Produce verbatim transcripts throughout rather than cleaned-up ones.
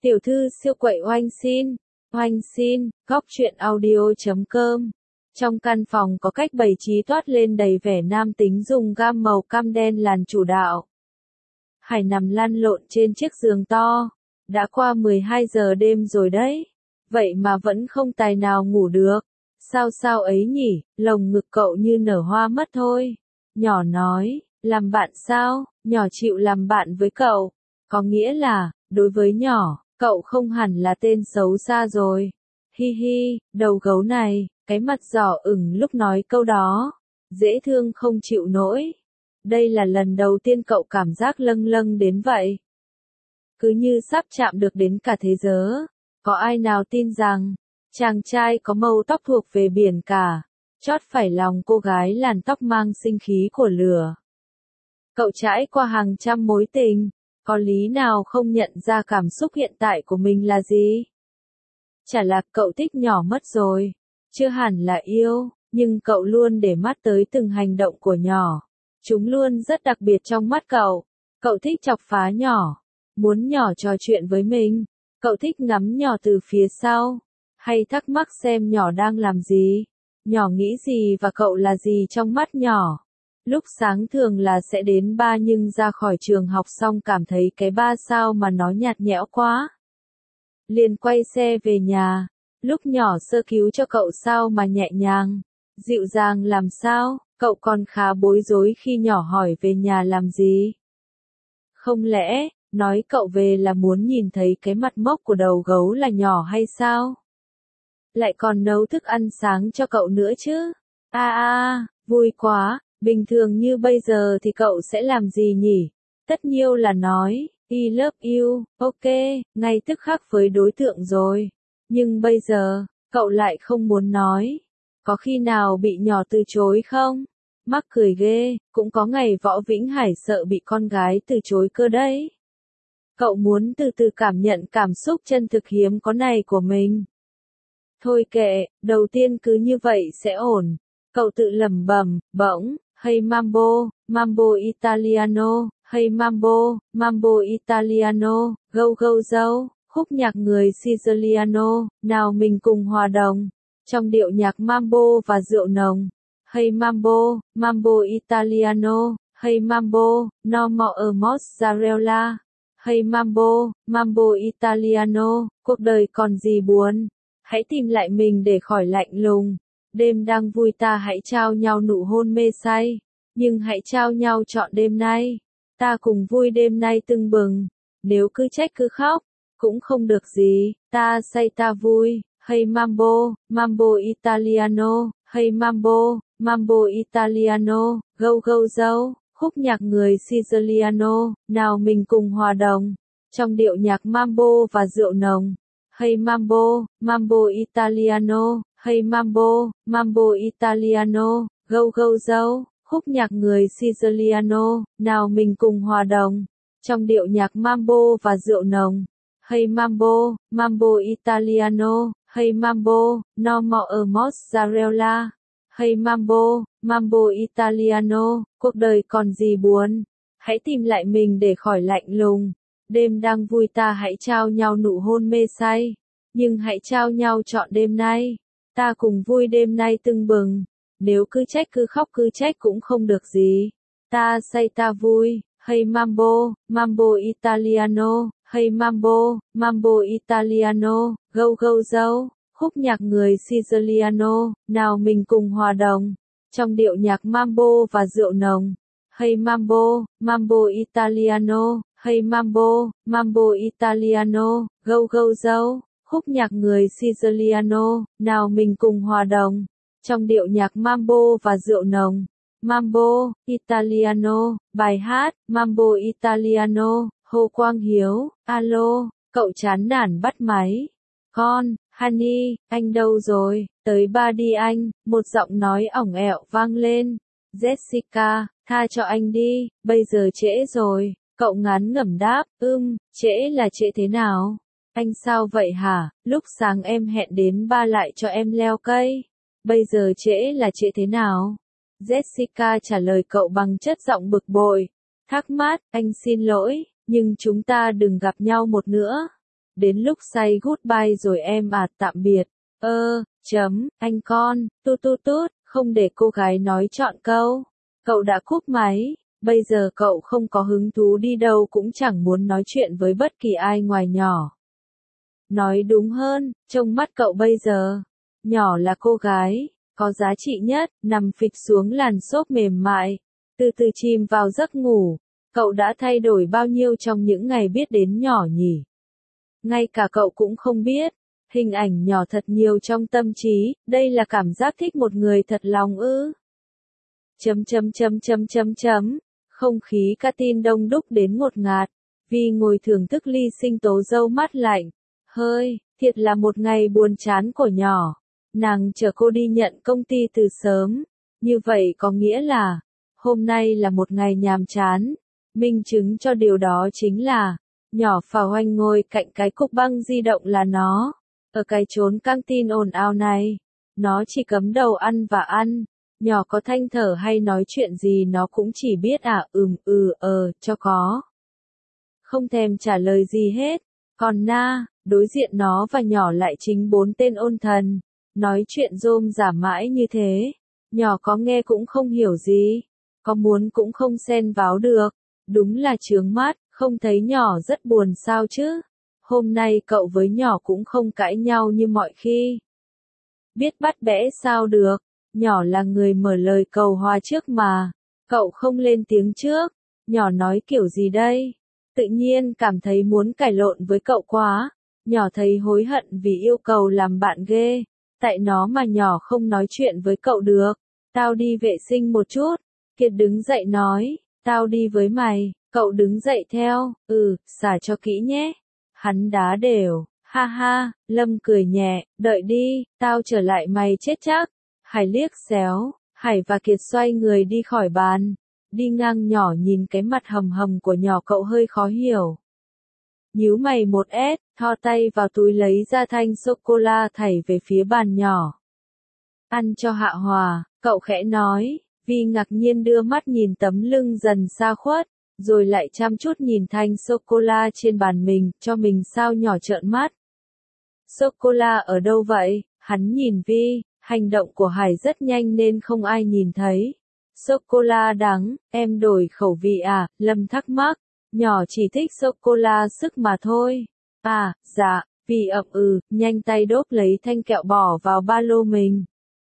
Tiểu thư siêu quậy oanh xin, oanh xin, góc truyện audio chấm com. Trong căn phòng có cách bày trí toát lên đầy vẻ nam tính dùng gam màu cam đen làn chủ đạo. Hải nằm lăn lộn trên chiếc giường to. Đã qua mười hai giờ đêm rồi đấy. Vậy mà vẫn không tài nào ngủ được. Sao sao ấy nhỉ, lồng ngực cậu như nở hoa mất thôi. Nhỏ nói, làm bạn sao, nhỏ chịu làm bạn với cậu. Có nghĩa là, đối với nhỏ, cậu không hẳn là tên xấu xa rồi. Hi hi, đầu gấu này, cái mặt đỏ ửng lúc nói câu đó. Dễ thương không chịu nổi. Đây là lần đầu tiên cậu cảm giác lâng lâng đến vậy. Cứ như sắp chạm được đến cả thế giới. Có ai nào tin rằng, chàng trai có màu tóc thuộc về biển cả, chót phải lòng cô gái làn tóc mang sinh khí của lửa. Cậu trải qua hàng trăm mối tình, có lý nào không nhận ra cảm xúc hiện tại của mình là gì? Chả là cậu thích nhỏ mất rồi, chưa hẳn là yêu, nhưng cậu luôn để mắt tới từng hành động của nhỏ. Chúng luôn rất đặc biệt trong mắt cậu. Cậu thích chọc phá nhỏ, muốn nhỏ trò chuyện với mình. Cậu thích ngắm nhỏ từ phía sau, hay thắc mắc xem nhỏ đang làm gì, nhỏ nghĩ gì và cậu là gì trong mắt nhỏ. Lúc sáng thường là sẽ đến ba nhưng ra khỏi trường học xong cảm thấy cái ba sao mà nó nhạt nhẽo quá. Liền quay xe về nhà, lúc nhỏ sơ cứu cho cậu sao mà nhẹ nhàng, dịu dàng làm sao, cậu còn khá bối rối khi nhỏ hỏi về nhà làm gì. Không lẽ, nói cậu về là muốn nhìn thấy cái mặt mốc của đầu gấu là nhỏ hay sao? Lại còn nấu thức ăn sáng cho cậu nữa chứ? A a, vui quá, bình thường như bây giờ thì cậu sẽ làm gì nhỉ? Tất nhiêu là nói, I love you, ok, ngay tức khắc với đối tượng rồi. Nhưng bây giờ, cậu lại không muốn nói. Có khi nào bị nhỏ từ chối không? Mắc cười ghê, cũng có ngày Võ Vĩnh Hải sợ bị con gái từ chối cơ đấy. Cậu muốn từ từ cảm nhận cảm xúc chân thực hiếm có này của mình. Thôi kệ, đầu tiên cứ như vậy sẽ ổn. Cậu tự lẩm bẩm, bỗng, hey mambo, mambo italiano, hey mambo, mambo italiano, go go go, khúc nhạc người Siciliano, nào mình cùng hòa đồng. Trong điệu nhạc mambo và rượu nồng. Hey mambo, mambo italiano, hey mambo, no more mozzarella. Hey mambo, mambo italiano, cuộc đời còn gì buồn. Hãy tìm lại mình để khỏi lạnh lùng. Đêm đang vui ta hãy trao nhau nụ hôn mê say. Nhưng hãy trao nhau trọn đêm nay. Ta cùng vui đêm nay tưng bừng. Nếu cứ trách cứ khóc, cũng không được gì. Ta say ta vui. Hey mambo, mambo italiano, hey mambo, mambo italiano, go go go. Khúc nhạc người Siciliano, nào mình cùng hòa đồng. Trong điệu nhạc mambo và rượu nồng. Hey mambo, mambo italiano, hey mambo, mambo italiano, go go go. Khúc nhạc người Siciliano, nào mình cùng hòa đồng. Trong điệu nhạc mambo và rượu nồng. Hey mambo, mambo italiano, hey mambo, no more mozzarella. Hey mambo, mambo italiano, cuộc đời còn gì buồn. Hãy tìm lại mình để khỏi lạnh lùng. Đêm đang vui ta hãy trao nhau nụ hôn mê say. Nhưng hãy trao nhau trọn đêm nay. Ta cùng vui đêm nay tưng bừng. Nếu cứ trách cứ khóc cứ trách cũng không được gì. Ta say ta vui. Hey mambo, mambo italiano, hey mambo, mambo italiano, go go go. Khúc nhạc người Siciliano, nào mình cùng hòa đồng. Trong điệu nhạc mambo và rượu nồng. Hey mambo, mambo italiano, hey mambo, mambo italiano, go go go. Khúc nhạc người Siciliano, nào mình cùng hòa đồng. Trong điệu nhạc mambo và rượu nồng. Mambo italiano, bài hát Mambo italiano. Hồ Quang Hiếu, alo, cậu chán nản bắt máy. Con, honey, anh đâu rồi? Tới ba đi anh, một giọng nói ỏng ẹo vang lên. Jessica, tha cho anh đi, bây giờ trễ rồi. Cậu ngán ngẩm đáp, ưm, trễ là trễ thế nào? Anh sao vậy hả? Lúc sáng em hẹn đến ba lại cho em leo cây. Bây giờ trễ là trễ thế nào? Jessica trả lời cậu bằng chất giọng bực bội. Thắc mắc, anh xin lỗi, nhưng chúng ta đừng gặp nhau một nữa. đến lúc say goodbye rồi em à, tạm biệt. Ơ, chấm, anh con, tút tút tút, không để cô gái nói trọn câu. Cậu đã cúp máy, bây giờ cậu không có hứng thú đi đâu cũng chẳng muốn nói chuyện với bất kỳ ai ngoài nhỏ. Nói đúng hơn, trong mắt cậu bây giờ, nhỏ là cô gái, có giá trị nhất, nằm phịch xuống làn xốp mềm mại, từ từ chìm vào giấc ngủ. Cậu đã thay đổi bao nhiêu trong những ngày biết đến nhỏ nhỉ? Ngay cả cậu cũng không biết. Hình ảnh nhỏ thật nhiều trong tâm trí, đây là cảm giác thích một người thật lòng ư. Chấm chấm chấm chấm chấm chấm, không khí cabin đông đúc đến ngột ngạt, Vi ngồi thưởng thức ly sinh tố dâu mát lạnh. Hơi, thiệt là một ngày buồn chán của nhỏ. Nàng chờ cô đi nhận công ty từ sớm, như vậy có nghĩa là, hôm nay là một ngày nhàm chán. Minh chứng cho điều đó chính là, nhỏ phà hoanh ngồi cạnh cái cục băng di động là nó. Ở cái chốn căng tin ồn ào này, nó chỉ cắm đầu ăn và ăn, nhỏ có thanh thở hay nói chuyện gì nó cũng chỉ biết à ừm ừ ờ cho có. Không thèm trả lời gì hết, còn Na, đối diện nó và nhỏ lại chính bốn tên ôn thần, nói chuyện rôm rả mãi như thế, nhỏ có nghe cũng không hiểu gì, có muốn cũng không xen vào được, đúng là chướng mắt, không thấy nhỏ rất buồn sao chứ. Hôm nay cậu với nhỏ cũng không cãi nhau như mọi khi. Biết bắt bẽ sao được, nhỏ là người mở lời cầu hòa trước mà. Cậu không lên tiếng trước, nhỏ nói kiểu gì đây? Tự nhiên cảm thấy muốn cãi lộn với cậu quá. Nhỏ thấy hối hận vì yêu cầu làm bạn ghê. Tại nó mà nhỏ không nói chuyện với cậu được. Tao đi vệ sinh một chút. Kiệt đứng dậy nói, tao đi với mày. Cậu đứng dậy theo, ừ, xả cho kỹ nhé. Hắn đá đều, ha ha, Lâm cười nhẹ, đợi đi, tao trở lại mày chết chắc. Hải liếc xéo, Hải và Kiệt xoay người đi khỏi bàn. Đi ngang nhỏ nhìn cái mặt hầm hầm của nhỏ cậu hơi khó hiểu. Nhíu mày một ét, thò tay vào túi lấy ra thanh sô-cô-la thảy về phía bàn nhỏ. Ăn cho hạ hòa, cậu khẽ nói, Vi ngạc nhiên đưa mắt nhìn tấm lưng dần xa khuất. Rồi lại chăm chút nhìn thanh sô-cô-la trên bàn mình, cho mình sao nhỏ trợn mắt. Sô-cô-la ở đâu vậy? Hắn nhìn Vi, hành động của Hải rất nhanh nên không ai nhìn thấy. Sô-cô-la đắng, em đổi khẩu vị à? Lâm thắc mắc, nhỏ chỉ thích sô-cô-la sức mà thôi. À, dạ, Vi ậm ừ, nhanh tay đốt lấy thanh kẹo bỏ vào ba lô mình.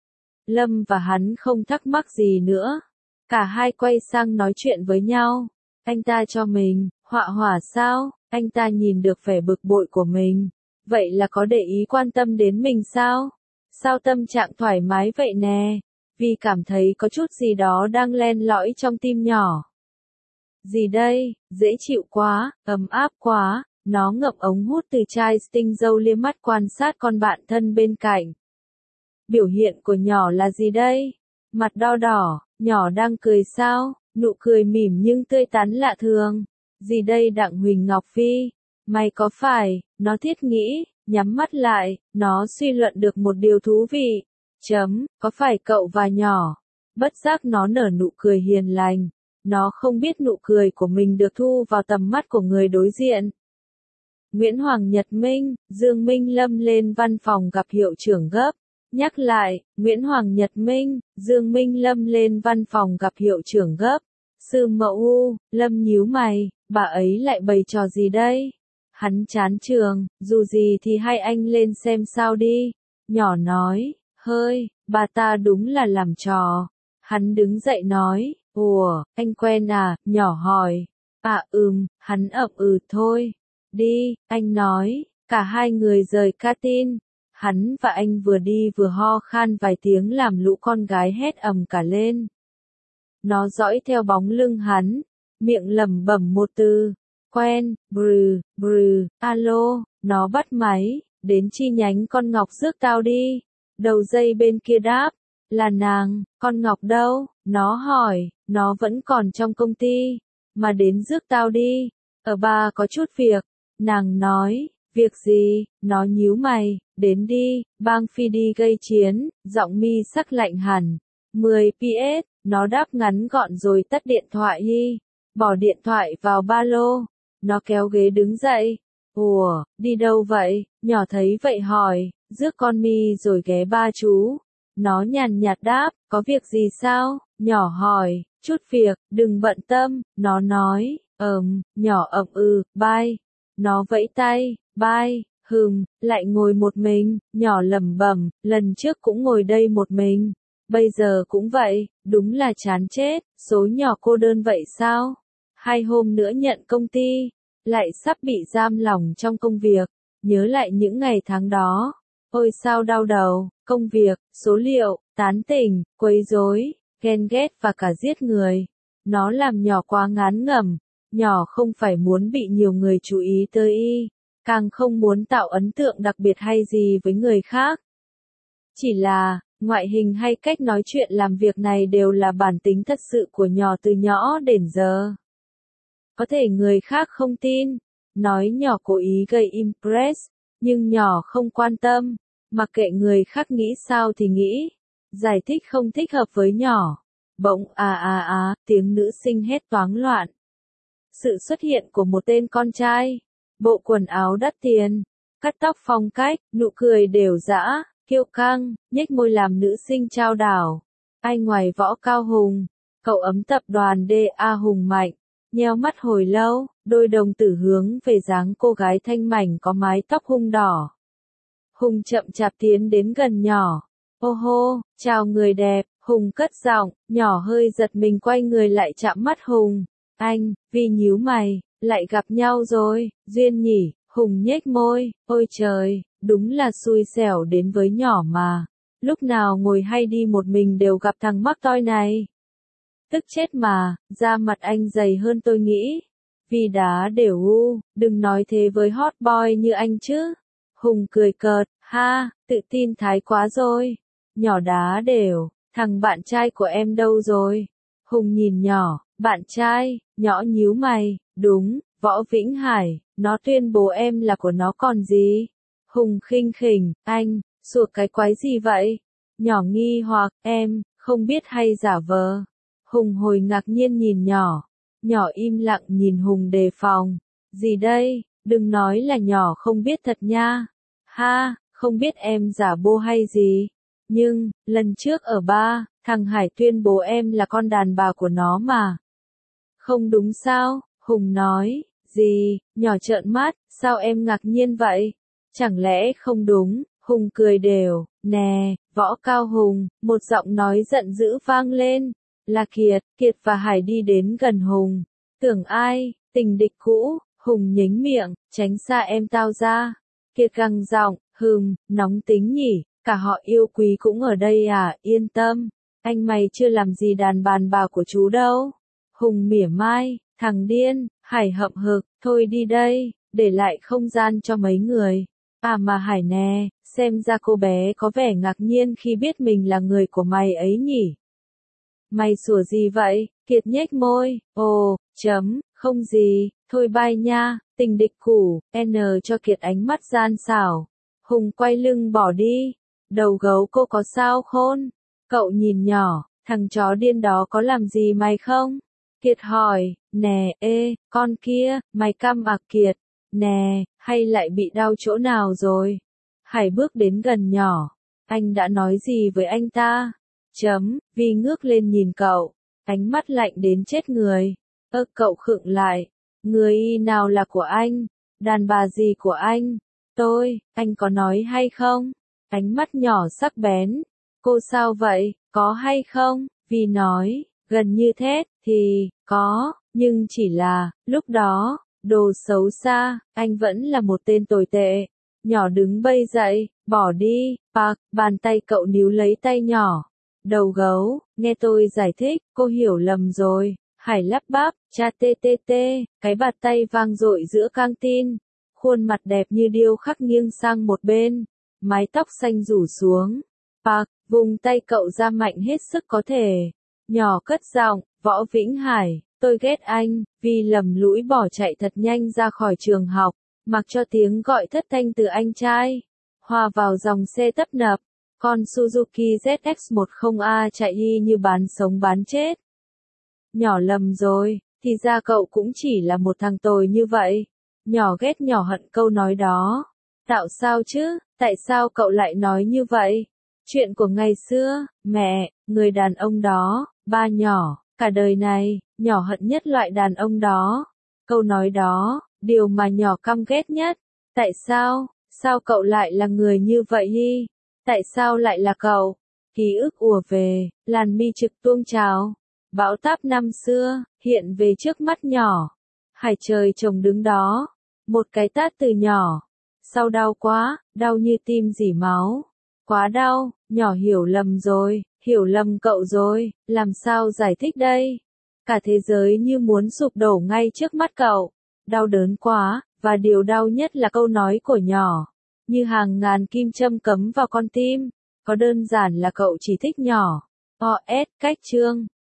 Lâm và hắn không thắc mắc gì nữa. Cả hai quay sang nói chuyện với nhau. Anh ta cho mình, họa hỏa sao? Anh ta nhìn được vẻ bực bội của mình. Vậy là có để ý quan tâm đến mình sao? Sao tâm trạng thoải mái vậy nè? Vì cảm thấy có chút gì đó đang len lỏi trong tim nhỏ. Gì đây? Dễ chịu quá, ấm áp quá. Nó ngậm ống hút từ chai Sting dâu liếc mắt quan sát con bạn thân bên cạnh. Biểu hiện của nhỏ là gì đây? Mặt đo đỏ, nhỏ đang cười sao? Nụ cười mỉm nhưng tươi tắn lạ thường. Gì đây Đặng Huỳnh Ngọc Phi? Mày có phải, nó thiết nghĩ, nhắm mắt lại, nó suy luận được một điều thú vị. Chấm, có phải cậu và nhỏ? Bất giác nó nở nụ cười hiền lành. Nó không biết nụ cười của mình được thu vào tầm mắt của người đối diện. Nguyễn Hoàng Nhật Minh, Dương Minh Lâm lên văn phòng gặp hiệu trưởng gấp. Nhắc lại, Nguyễn Hoàng Nhật Minh, Dương Minh Lâm lên văn phòng gặp hiệu trưởng gấp. Sư Mậu U, Lâm nhíu mày, bà ấy lại bày trò gì đây? Hắn chán trường, dù gì thì hai anh lên xem sao đi. Nhỏ nói, hơi, bà ta đúng là làm trò. Hắn đứng dậy nói, ủa, anh quen à? Nhỏ hỏi. À ừm, hắn ậm ừ thôi. Đi, anh nói, cả hai người rời canteen. Hắn và anh vừa đi vừa ho khan vài tiếng làm lũ con gái hét ầm cả lên. Nó dõi theo bóng lưng hắn, miệng lẩm bẩm một từ, quen, brừ, brừ, alo, nó bắt máy, đến chi nhánh con Ngọc rước tao đi. Đầu dây bên kia đáp, là nàng, con Ngọc đâu? Nó hỏi, nó vẫn còn trong công ty, mà đến rước tao đi, ở ba có chút việc. Nàng nói, việc gì? Nó nhíu mày, đến đi, bang phi đi gây chiến, giọng mi sắc lạnh hẳn. mười pi ét, nó đáp ngắn gọn rồi tắt điện thoại đi, bỏ điện thoại vào ba lô. Nó kéo ghế đứng dậy. Ủa, đi đâu vậy? Nhỏ thấy vậy hỏi, rước con mi rồi ghé ba chú. Nó nhàn nhạt đáp, có việc gì sao? Nhỏ hỏi, chút việc, đừng bận tâm. Nó nói, ừm, nhỏ ậm ừ, bye. Nó vẫy tay, bye, hừm, lại ngồi một mình. Nhỏ lẩm bẩm, lần trước cũng ngồi đây một mình. Bây giờ cũng vậy, đúng là chán chết. Số nhỏ cô đơn vậy sao? Hai hôm nữa nhận công ty, lại sắp bị giam lỏng trong công việc. Nhớ lại những ngày tháng đó. Ôi sao đau đầu, công việc, số liệu, tán tỉnh, quấy rối, ghen ghét và cả giết người. Nó làm nhỏ quá ngán ngẩm. Nhỏ không phải muốn bị nhiều người chú ý tới y, càng không muốn tạo ấn tượng đặc biệt hay gì với người khác. Chỉ là, ngoại hình hay cách nói chuyện làm việc này đều là bản tính thật sự của nhỏ từ nhỏ đến giờ. Có thể người khác không tin, nói nhỏ cố ý gây impress, nhưng nhỏ không quan tâm, mặc kệ người khác nghĩ sao thì nghĩ, giải thích không thích hợp với nhỏ. Bỗng à à à, tiếng nữ sinh hét toáng loạn. Sự xuất hiện của một tên con trai, bộ quần áo đắt tiền, cắt tóc phong cách, nụ cười đều dã, kiêu căng, nhếch môi làm nữ sinh trao đảo. Anh ngoài võ cao hùng, cậu ấm tập đoàn đê a hùng mạnh, nheo mắt hồi lâu, đôi đồng tử hướng về dáng cô gái thanh mảnh có mái tóc hung đỏ. Hùng chậm chạp tiến đến gần nhỏ. Ô hô, chào người đẹp, Hùng cất giọng, nhỏ hơi giật mình quay người lại chạm mắt Hùng. Anh, Vi nhíu mày, lại gặp nhau rồi, duyên nhỉ, Hùng nhếch môi, ôi trời, đúng là xui xẻo đến với nhỏ mà. Lúc nào ngồi hay đi một mình đều gặp thằng mắc toi này. Tức chết mà, da mặt anh dày hơn tôi nghĩ. Vì đá đều u, đừng nói thế với hot boy như anh chứ. Hùng cười cợt, ha, tự tin thái quá rồi. Nhỏ đá đều, thằng bạn trai của em đâu rồi? Hùng nhìn nhỏ, bạn trai, nhỏ nhíu mày, đúng, Võ Vĩnh Hải, nó tuyên bố em là của nó còn gì? Hùng khinh khỉnh, anh, sủa cái quái gì vậy? Nhỏ nghi hoặc, em, không biết hay giả vờ. Hùng hồi ngạc nhiên nhìn nhỏ, nhỏ im lặng nhìn Hùng đề phòng. Gì đây, đừng nói là nhỏ không biết thật nha. Ha, không biết em giả bô hay gì. Nhưng, lần trước ở ba, thằng Hải tuyên bố em là con đàn bà của nó mà. Không đúng sao, Hùng nói, gì, nhỏ trợn mắt, sao em ngạc nhiên vậy? Chẳng lẽ không đúng, Hùng cười đều, nè, Võ Cao Hùng, một giọng nói giận dữ vang lên, là Kiệt, Kiệt và Hải đi đến gần Hùng, tưởng ai, tình địch cũ, Hùng nhếch miệng, tránh xa em tao ra, Kiệt gằn giọng, hừm, nóng tính nhỉ, cả họ yêu quý cũng ở đây à, yên tâm, anh mày chưa làm gì đàn bàn bà của chú đâu. Hùng mỉa mai, thằng điên, Hải hậm hực, thôi đi đây, để lại không gian cho mấy người. À mà Hải nè, xem ra cô bé có vẻ ngạc nhiên khi biết mình là người của mày ấy nhỉ. Mày sủa gì vậy? Kiệt nhếch môi, ồ, chấm, không gì, thôi bye nha, tình địch cũ, N cho Kiệt ánh mắt gian xảo. Hùng quay lưng bỏ đi, đầu gấu cô có sao khôn? Cậu nhìn nhỏ, thằng chó điên đó có làm gì mày không? Kiệt hỏi, nè, ê, con kia, mày căm à Kiệt, nè, hay lại bị đau chỗ nào rồi? Hải bước đến gần nhỏ, anh đã nói gì với anh ta? Chấm, Vi ngước lên nhìn cậu, ánh mắt lạnh đến chết người. Ơ cậu khựng lại, người y nào là của anh? Đàn bà gì của anh? Tôi, anh có nói hay không? Ánh mắt nhỏ sắc bén. Cô sao vậy, có hay không? Vi nói, gần như thét, thì, có, nhưng chỉ là, lúc đó, đồ xấu xa, anh vẫn là một tên tồi tệ. Nhỏ đứng bây dậy, bỏ đi, bạc, bàn tay cậu níu lấy tay nhỏ. Đầu gấu, nghe tôi giải thích, cô hiểu lầm rồi. Hải lắp bắp, cha tê tê tê, cái bạt tay vang dội giữa căng tin. Khuôn mặt đẹp như điêu khắc nghiêng sang một bên, mái tóc xanh rủ xuống. Bạc, vùng tay cậu ra mạnh hết sức có thể. Nhỏ cất giọng, Võ Vĩnh Hải, tôi ghét anh, vì lầm lũi bỏ chạy thật nhanh ra khỏi trường học, mặc cho tiếng gọi thất thanh từ anh trai. Hòa vào dòng xe tấp nập, con Suzuki Z X mười A chạy y như bán sống bán chết. Nhỏ lầm rồi, thì ra cậu cũng chỉ là một thằng tồi như vậy. Nhỏ ghét nhỏ hận câu nói đó. Tạo sao chứ, tại sao cậu lại nói như vậy? Chuyện của ngày xưa, mẹ, người đàn ông đó, ba nhỏ, cả đời này, nhỏ hận nhất loại đàn ông đó. Câu nói đó, điều mà nhỏ căm ghét nhất. Tại sao, sao cậu lại là người như vậy hi? Tại sao lại là cậu? Ký ức ùa về, làn mi trực tuông trào. Bão táp năm xưa, hiện về trước mắt nhỏ. Hải trời trồng đứng đó. Một cái tát từ nhỏ. Sao đau quá, đau như tim rỉ máu. Quá đau, nhỏ hiểu lầm rồi, hiểu lầm cậu rồi, làm sao giải thích đây? Cả thế giới như muốn sụp đổ ngay trước mắt cậu. Đau đớn quá, và điều đau nhất là câu nói của nhỏ. Như hàng ngàn kim châm cấm vào con tim. Có đơn giản là cậu chỉ thích nhỏ. o ét cách chương